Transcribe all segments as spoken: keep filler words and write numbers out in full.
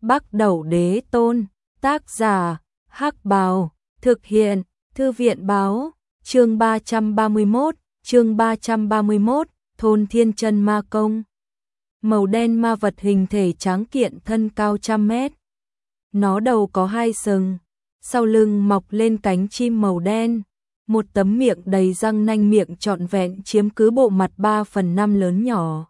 Bắc Đẩu Đế Tôn, tác giả, Hắc Bào, thực hiện, Thư viện báo, chương ba trăm ba mươi mốt, chương ba trăm ba mươi mốt, thôn Thiên Chân Ma Công. Màu đen ma vật hình thể tráng kiện thân cao trăm mét. Nó đầu có hai sừng, sau lưng mọc lên cánh chim màu đen. Một tấm miệng đầy răng nanh miệng trọn vẹn chiếm cứ bộ mặt ba phần năm lớn nhỏ.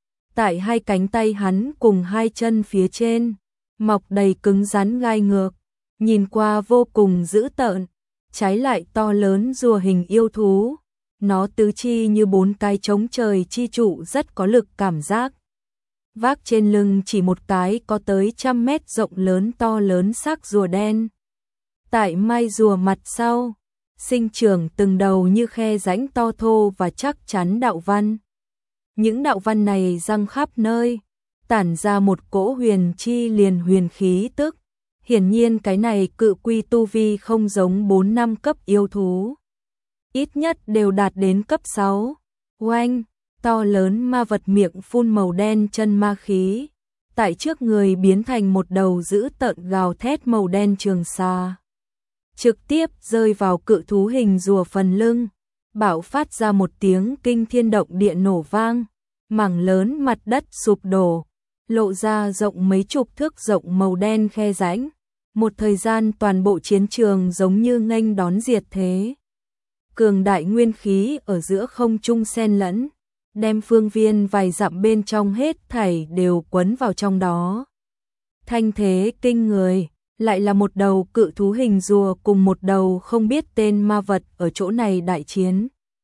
Tại hai cánh tay hắn cùng hai chân phía trên, mọc đầy cứng rắn gai ngược, nhìn qua vô cùng dữ tợn, trái lại to lớn rùa hình yêu thú. Nó tứ chi như bốn cái trống trời chi trụ rất có lực cảm giác. Vác trên lưng chỉ một cái có tới trăm mét rộng lớn to lớn xác rùa đen. Tại mai rùa mặt sau, sinh trưởng từng đầu như khe rãnh to thô và chắc chắn đạo văn. Những đạo văn này răng khắp nơi, tản ra một cỗ huyền chi liền huyền khí tức. Hiển nhiên cái này cự quy tu vi không giống bốn năm cấp yêu thú. Ít nhất đều đạt đến cấp sáu. Oanh, to lớn ma vật miệng phun màu đen chân ma khí. Tại trước người biến thành một đầu dữ tợn gào thét màu đen trường xà. Trực tiếp rơi vào cự thú hình rùa phần lưng, bạo phát ra một tiếng kinh thiên động địa nổ vang, mảng lớn mặt đất sụp đổ, lộ ra rộng mấy chục thước rộng màu đen khe rãnh. Một thời gian toàn bộ chiến trường giống như nghênh đón diệt thế. Cường đại nguyên khí ở giữa không trung xen lẫn, đem phương viên vài dặm bên trong hết thảy đều quấn vào trong đó. Thanh thế kinh người. Lại là một đầu cự thú hình rùa cùng một đầu không biết tên ma vật ở chỗ này đại chiến.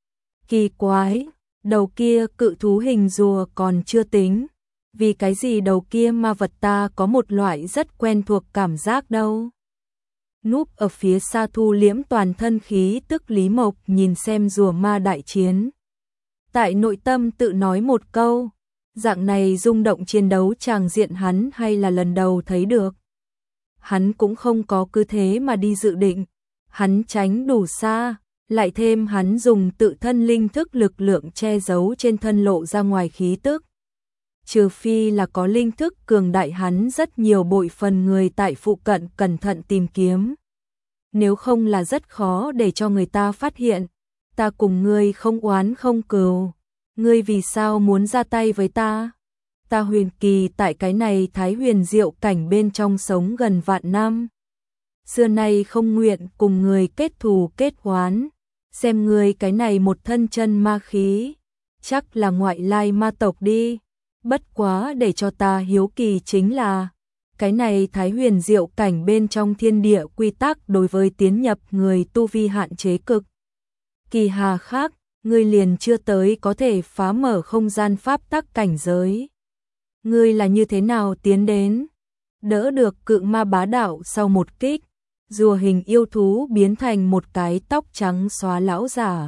Kỳ quái, đầu kia cự thú hình rùa còn chưa tính. Vì cái gì đầu kia ma vật ta có một loại rất quen thuộc cảm giác đâu. Núp ở phía xa thu liễm toàn thân khí tức Lý Mộc nhìn xem rùa ma đại chiến. Tại nội tâm tự nói một câu, dạng này rung động chiến đấu tràng diện hắn hay là lần đầu thấy được. Hắn cũng không có cứ thế mà đi dự định, hắn tránh đủ xa, lại thêm hắn dùng tự thân linh thức lực lượng che giấu trên thân lộ ra ngoài khí tức. Trừ phi là có linh thức cường đại hắn rất nhiều bội phần người tại phụ cận cẩn thận tìm kiếm. Nếu không là rất khó để cho người ta phát hiện, ta cùng ngươi không oán không cừu, ngươi vì sao muốn ra tay với ta? Ta huyền kỳ tại cái này thái huyền diệu cảnh bên trong sống gần vạn năm. Xưa nay không nguyện cùng người kết thù kết oán, xem ngươi cái này một thân chân ma khí, chắc là ngoại lai ma tộc đi. Bất quá để cho ta hiếu kỳ chính là, cái này thái huyền diệu cảnh bên trong thiên địa quy tắc đối với tiến nhập người tu vi hạn chế cực. Kỳ hà khác, ngươi liền chưa tới có thể phá mở không gian pháp tắc cảnh giới. Ngươi là như thế nào tiến đến? Đỡ được cự ma bá đạo sau một kích, rùa hình yêu thú biến thành một cái tóc trắng xóa lão giả.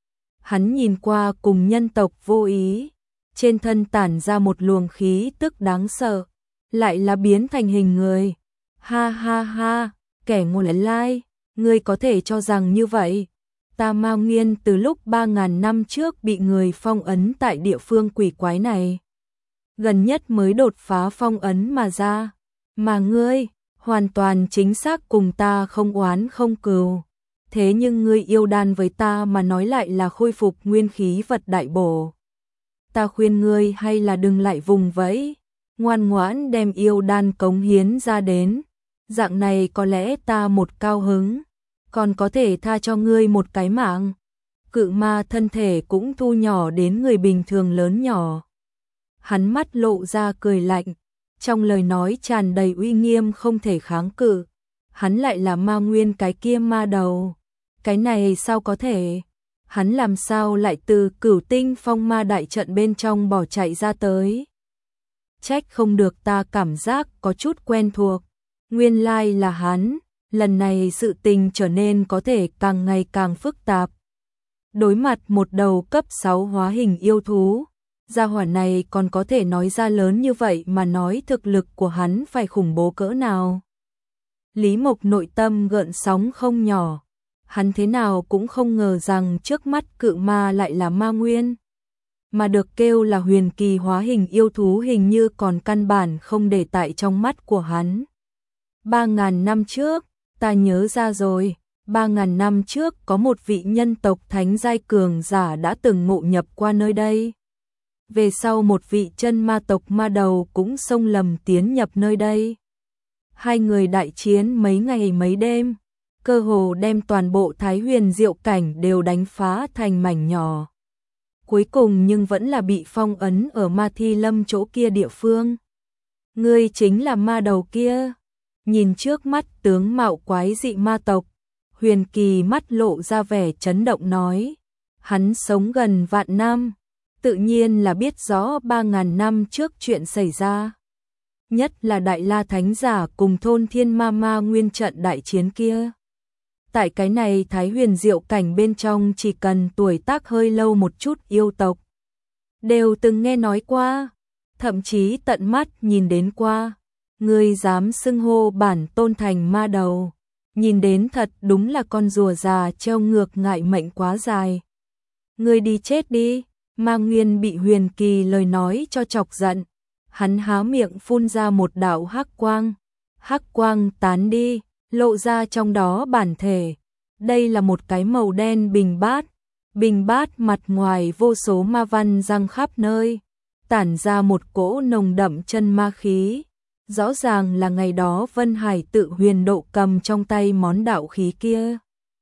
Hắn nhìn qua cùng nhân tộc vô ý, trên thân tản ra một luồng khí tức đáng sợ, lại là biến thành hình người. Ha ha ha, kẻ ngu lai, ngươi có thể cho rằng như vậy. Ta Ma Nguyên từ lúc ba ngàn năm trước bị người phong ấn tại địa phương quỷ quái này. Gần nhất mới đột phá phong ấn mà ra, mà ngươi, hoàn toàn chính xác cùng ta không oán không cừu. Thế nhưng ngươi yêu đan với ta mà nói lại là khôi phục nguyên khí vật đại bổ. Ta khuyên ngươi hay là đừng lại vùng vẫy, ngoan ngoãn đem yêu đan cống hiến ra đến. Dạng này có lẽ ta một cao hứng, còn có thể tha cho ngươi một cái mạng. Cự ma thân thể cũng thu nhỏ đến người bình thường lớn nhỏ. Hắn mắt lộ ra cười lạnh, trong lời nói tràn đầy uy nghiêm không thể kháng cự. Hắn lại là ma nguyên cái kia ma đầu. Cái này sao có thể? Hắn làm sao lại từ Cửu Tinh Phong Ma đại trận bên trong bỏ chạy ra tới? Trách không được ta cảm giác có chút quen thuộc. Nguyên lai là hắn, lần này sự tình trở nên có thể càng ngày càng phức tạp. Đối mặt một đầu cấp sáu hóa hình yêu thú, gia hỏa này còn có thể nói ra lớn như vậy mà nói thực lực của hắn phải khủng bố cỡ nào. Lý Mộc nội tâm gợn sóng không nhỏ, hắn thế nào cũng không ngờ rằng trước mắt cự ma lại là ma nguyên. mà được kêu là huyền kỳ hóa hình yêu thú hình như còn căn bản không để tại trong mắt của hắn. Ba ngàn năm trước, ta nhớ ra rồi, ba ngàn năm trước có một vị nhân tộc thánh giai cường giả đã từng ngộ nhập qua nơi đây. Về sau một vị chân ma tộc ma đầu cũng xông lầm tiến nhập nơi đây. Hai người đại chiến mấy ngày mấy đêm, cơ hồ đem toàn bộ Thái Huyền Diệu cảnh đều đánh phá thành mảnh nhỏ. Cuối cùng nhưng vẫn là bị phong ấn ở Ma Thi Lâm chỗ kia địa phương. Ngươi chính là ma đầu kia. Nhìn trước mắt tướng mạo quái dị ma tộc, Huyền Kỳ mắt lộ ra vẻ chấn động nói. Hắn sống gần vạn năm, tự nhiên là biết rõ ba ngàn năm trước chuyện xảy ra. Nhất là Đại La Thánh Giả cùng thôn Thiên Ma Ma nguyên trận đại chiến kia. Tại cái này Thái Huyền Diệu cảnh bên trong chỉ cần tuổi tác hơi lâu một chút yêu tộc đều từng nghe nói qua, thậm chí tận mắt nhìn đến qua. Ngươi dám xưng hô bản tôn thành ma đầu, nhìn đến thật đúng là con rùa già treo ngược ngại mệnh quá dài. Ngươi đi chết đi. Ma Nguyên bị Huyền Kỳ lời nói cho chọc giận, hắn há miệng phun ra một đạo hắc quang, hắc quang tán đi, lộ ra trong đó bản thể. Đây là một cái màu đen bình bát, bình bát mặt ngoài vô số ma văn răng khắp nơi, tản ra một cỗ nồng đậm chân ma khí. Rõ ràng là ngày đó Vân Hải tự huyền độ cầm trong tay món đạo khí kia.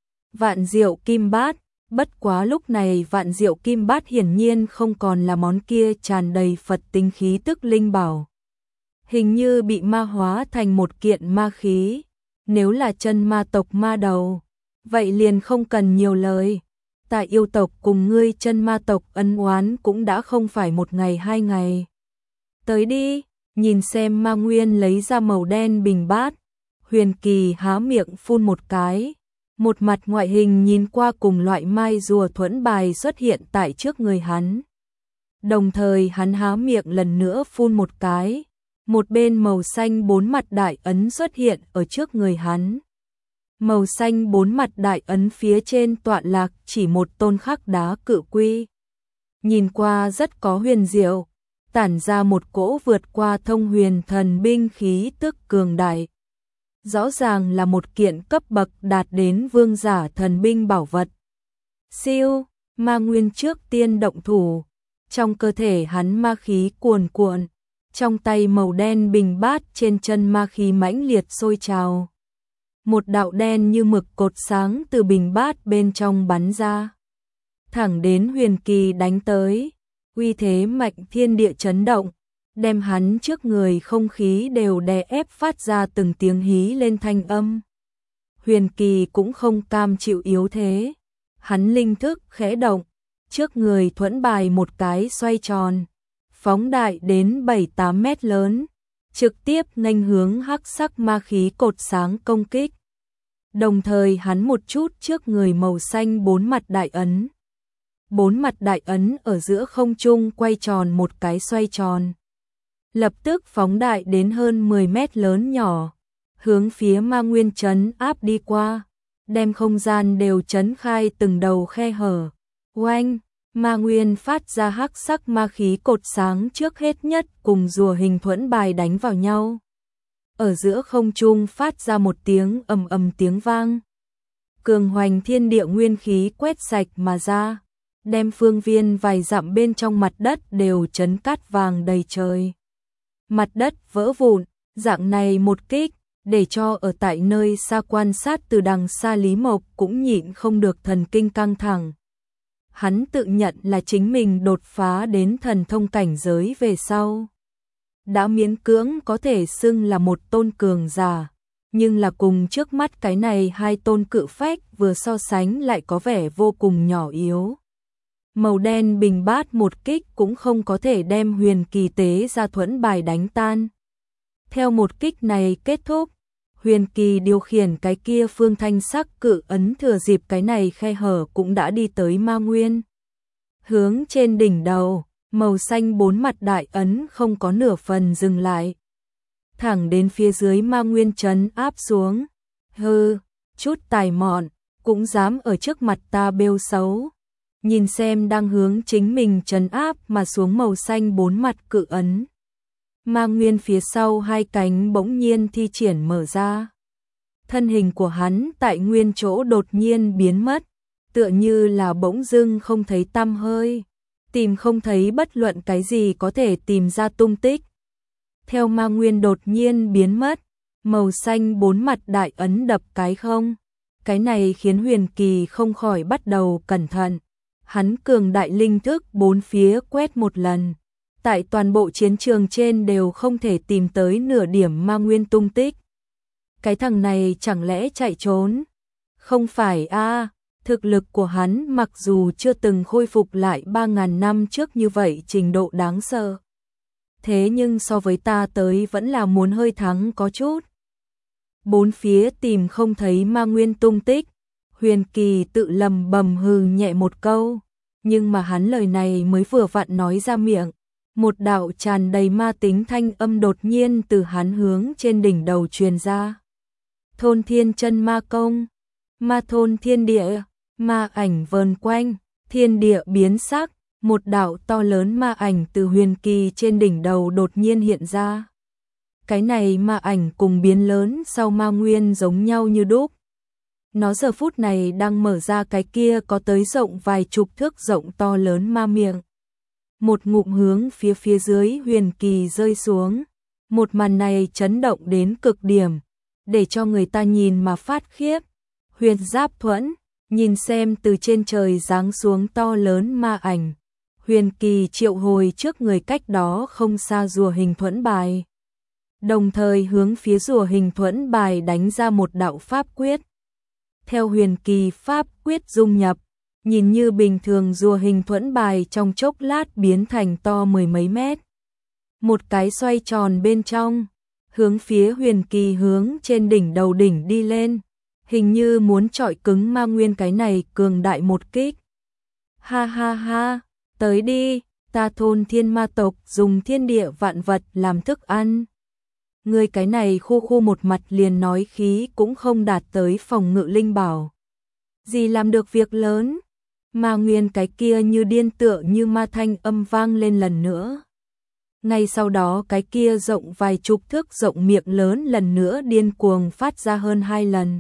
Vạn Diệu Kim Bát, bất quá lúc này Vạn Diệu Kim Bát hiển nhiên không còn là món kia tràn đầy Phật tinh khí tức linh bảo. Hình như bị ma hóa thành một kiện ma khí. Nếu là chân ma tộc ma đầu, vậy liền không cần nhiều lời. Tại yêu tộc cùng ngươi chân ma tộc ân oán cũng đã không phải một ngày hai ngày. Tới đi, nhìn xem Ma Nguyên lấy ra màu đen bình bát. Huyền Kỳ há miệng phun một cái. Một mặt ngoại hình nhìn qua cùng loại mai rùa thuẫn bài xuất hiện tại trước người hắn. Đồng thời hắn há miệng lần nữa phun một cái. Một bên màu xanh bốn mặt đại ấn xuất hiện ở trước người hắn. Màu xanh bốn mặt đại ấn phía trên tọa lạc chỉ một tôn khắc đá cự quy. Nhìn qua rất có huyền diệu, tản ra một cỗ vượt qua thông huyền thần binh khí tức cường đại. Rõ ràng là một kiện cấp bậc đạt đến vương giả thần binh bảo vật. Siêu, Ma Nguyên trước tiên động thủ, trong cơ thể hắn ma khí cuồn cuộn, trong tay màu đen bình bát trên chân ma khí mãnh liệt sôi trào. Một đạo đen như mực cột sáng từ bình bát bên trong bắn ra, thẳng đến Huyền Kỳ đánh tới, uy thế mạnh thiên địa chấn động, đem hắn trước người không khí đều đè ép phát ra từng tiếng hí lên thanh âm. Huyền Kỳ cũng không cam chịu yếu thế, hắn linh thức khẽ động, trước người thuẫn bài một cái xoay tròn, phóng đại đến bảy tám mét lớn, trực tiếp nghênh hướng hắc sắc ma khí cột sáng công kích. Đồng thời hắn một chút trước người màu xanh bốn mặt đại ấn. Bốn mặt đại ấn ở giữa không trung quay tròn một cái xoay tròn. Lập tức phóng đại đến hơn mười mét lớn nhỏ, hướng phía Ma Nguyên trấn áp đi qua, đem không gian đều trấn khai từng đầu khe hở. Oanh, Ma Nguyên phát ra hắc sắc ma khí cột sáng trước hết nhất cùng rùa hình thuẫn bài đánh vào nhau. Ở giữa không trung phát ra một tiếng ầm ầm tiếng vang. Cường hoành thiên địa nguyên khí quét sạch mà ra, đem phương viên vài dặm bên trong mặt đất đều trấn cát vàng đầy trời. Mặt đất vỡ vụn, dạng này một kích, để cho ở tại nơi xa quan sát từ đằng xa Lý Mộc cũng nhịn không được thần kinh căng thẳng. Hắn tự nhận là chính mình đột phá đến thần thông cảnh giới về sau. Đã miễn cưỡng có thể xưng là một tôn cường giả, nhưng là cùng trước mắt cái này hai tôn cự phách vừa so sánh lại có vẻ vô cùng nhỏ yếu. Màu đen bình bát một kích cũng không có thể đem Huyền Kỳ tế ra thuẫn bài đánh tan. Theo một kích này kết thúc, Huyền Kỳ điều khiển cái kia phương thanh sắc cự ấn thừa dịp cái này khe hở cũng đã đi tới Ma Nguyên. Hướng trên đỉnh đầu, màu xanh bốn mặt đại ấn không có nửa phần dừng lại. Thẳng đến phía dưới Ma Nguyên trấn áp xuống. Hừ, chút tài mọn, cũng dám ở trước mặt ta bêu xấu. nhìn xem đang hướng chính mình trấn áp mà xuống màu xanh bốn mặt cự ấn. Ma Nguyên phía sau hai cánh bỗng nhiên thi triển mở ra. Thân hình của hắn tại nguyên chỗ đột nhiên biến mất, tựa như là bỗng dưng không thấy tăm hơi, tìm không thấy bất luận cái gì có thể tìm ra tung tích. Theo Ma Nguyên đột nhiên biến mất, màu xanh bốn mặt đại ấn đập cái không. Cái này khiến Huyền Kỳ không khỏi bắt đầu cẩn thận. Hắn cường đại linh thức bốn phía quét một lần. Tại toàn bộ chiến trường trên đều không thể tìm tới nửa điểm Ma Nguyên tung tích. Cái thằng này chẳng lẽ chạy trốn? Không phải a, thực lực của hắn mặc dù chưa từng khôi phục lại ba ngàn năm trước như vậy trình độ đáng sợ. Thế nhưng so với ta tới vẫn là muốn hơi thắng có chút. Bốn phía tìm không thấy Ma Nguyên tung tích, Huyền Kỳ tự lầm bầm hừ nhẹ một câu, nhưng mà hắn lời này mới vừa vặn nói ra miệng, một đạo tràn đầy ma tính thanh âm đột nhiên từ hắn hướng trên đỉnh đầu truyền ra. Thôn Thiên Chân Ma Công, ma thôn thiên địa, ma ảnh vờn quanh, thiên địa biến sắc, một đạo to lớn ma ảnh từ Huyền Kỳ trên đỉnh đầu đột nhiên hiện ra. Cái này ma ảnh cùng biến lớn sau Ma Nguyên giống nhau như đúc. Nó giờ phút này đang mở ra cái kia có tới rộng vài chục thước rộng to lớn ma miệng. Một ngụm hướng phía phía dưới Huyền Kỳ rơi xuống. Một màn này chấn động đến cực điểm, để cho người ta nhìn mà phát khiếp. Huyền Giáp Thuẫn, nhìn xem từ trên trời giáng xuống to lớn ma ảnh. Huyền Kỳ triệu hồi trước người cách đó không xa rùa hình thuẫn bài. Đồng thời hướng phía rùa hình thuẫn bài đánh ra một đạo pháp quyết. Theo Huyền Kỳ pháp quyết dung nhập, nhìn như bình thường rùa hình thuẫn bài trong chốc lát biến thành to mười mấy mét. Một cái xoay tròn bên trong, hướng phía Huyền Kỳ hướng trên đỉnh đầu đỉnh đi lên, hình như muốn chọi cứng Ma Nguyên cái này cường đại một kích. Ha ha ha, tới đi, ta thôn thiên ma tộc dùng thiên địa vạn vật làm thức ăn. Người cái này khu khu một mặt liền nói khí cũng không đạt tới phòng ngự linh bảo. Gì làm được việc lớn? Ma Nguyên cái kia như điên tựa như ma thanh âm vang lên lần nữa. Ngay sau đó cái kia rộng vài chục thước rộng miệng lớn lần nữa điên cuồng phát ra hơn hai lần.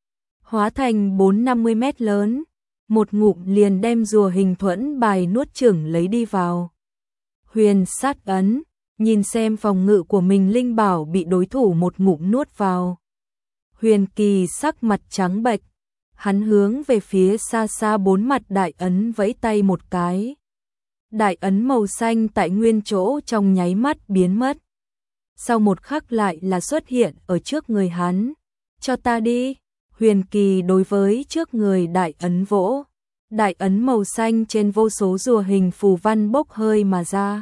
Hóa thành bốn năm mươi mét lớn, một ngụm liền đem rùa hình thuẫn bài nuốt chửng lấy đi vào. Huyền sát ấn, nhìn xem phòng ngự của mình linh bảo bị đối thủ một ngụm nuốt vào. Huyền Kỳ sắc mặt trắng bệch, hắn hướng về phía xa xa bốn mặt đại ấn vẫy tay một cái. Đại ấn màu xanh tại nguyên chỗ trong nháy mắt biến mất. Sau một khắc lại là xuất hiện ở trước người hắn. Cho ta đi. Huyền Kỳ đối với trước người đại ấn vỗ. Đại ấn màu xanh trên vô số rùa hình phù văn bốc hơi mà ra.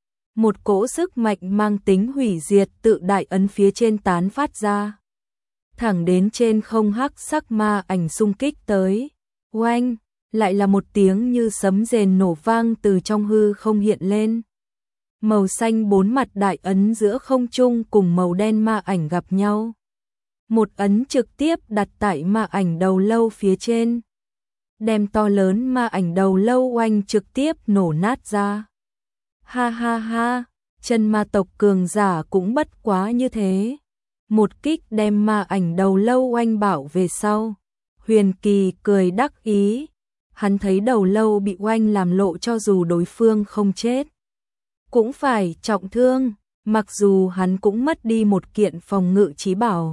Một cỗ sức mạnh mang tính hủy diệt tự đại ấn phía trên tán phát ra. Thẳng đến trên không hắc sắc ma ảnh xung kích tới. Oanh, lại là một tiếng như sấm rền nổ vang từ trong hư không hiện lên. Màu xanh bốn mặt đại ấn giữa không trung cùng màu đen ma ảnh gặp nhau. Một ấn trực tiếp đặt tại ma ảnh đầu lâu phía trên. Đem to lớn ma ảnh đầu lâu oanh trực tiếp nổ nát ra. Ha ha ha, chân ma tộc cường giả cũng bất quá như thế. Một kích đem ma ảnh đầu lâu oanh bảo về sau. Huyền Kỳ cười đắc ý. Hắn thấy đầu lâu bị oanh làm lộ cho dù đối phương không chết, cũng phải trọng thương, mặc dù hắn cũng mất đi một kiện phòng ngự chí bảo.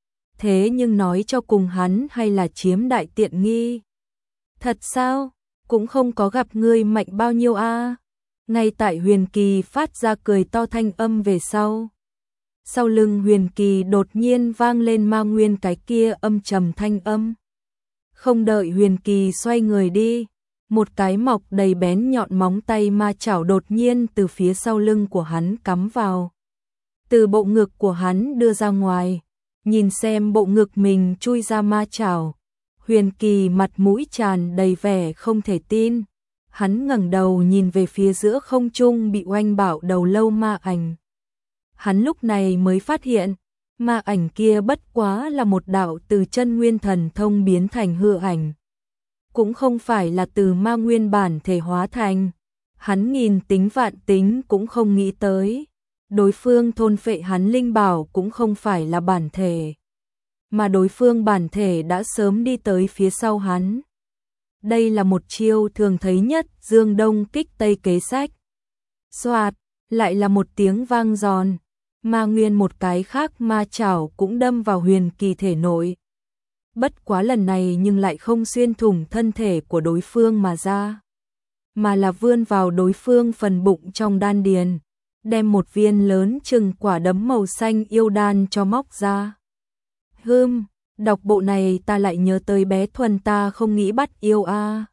Thế nhưng nói cho cùng hắn hay là chiếm đại tiện nghi. Thật sao? Cũng không có gặp ngươi mạnh bao nhiêu a. À? Ngay tại Huyền Kỳ phát ra cười to thanh âm về sau. Sau lưng Huyền Kỳ đột nhiên vang lên Ma Nguyên cái kia âm trầm thanh âm. Không đợi Huyền Kỳ xoay người đi, một cái mọc đầy bén nhọn móng tay ma chảo đột nhiên từ phía sau lưng của hắn cắm vào. Từ bộ ngực của hắn đưa ra ngoài, nhìn xem bộ ngực mình chui ra ma chảo. Huyền Kỳ mặt mũi tràn đầy vẻ không thể tin. Hắn ngẩng đầu nhìn về phía giữa không trung bị oanh bảo đầu lâu ma ảnh. Hắn lúc này mới phát hiện, ma ảnh kia bất quá là một đạo từ chân nguyên thần thông biến thành hư ảnh. cũng không phải là từ ma nguyên bản thể hóa thành. Hắn nghìn tính vạn tính cũng không nghĩ tới. Đối phương thôn phệ hắn linh bảo cũng không phải là bản thể, mà đối phương bản thể đã sớm đi tới phía sau hắn. Đây là một chiêu thường thấy nhất Dương Đông kích Tây kế sách. Xoạt, lại là một tiếng vang giòn, ma nguyên một cái khác ma chảo cũng đâm vào Huyền Kỳ thể nội. Bất quá lần này nhưng lại không xuyên thủng thân thể của đối phương mà ra, mà là vươn vào đối phương phần bụng trong đan điền, đem một viên lớn chừng quả đấm màu xanh yêu đan cho móc ra. Hừm, đọc bộ này ta lại nhớ tới bé Thuần ta không nghĩ bắt yêu a. À.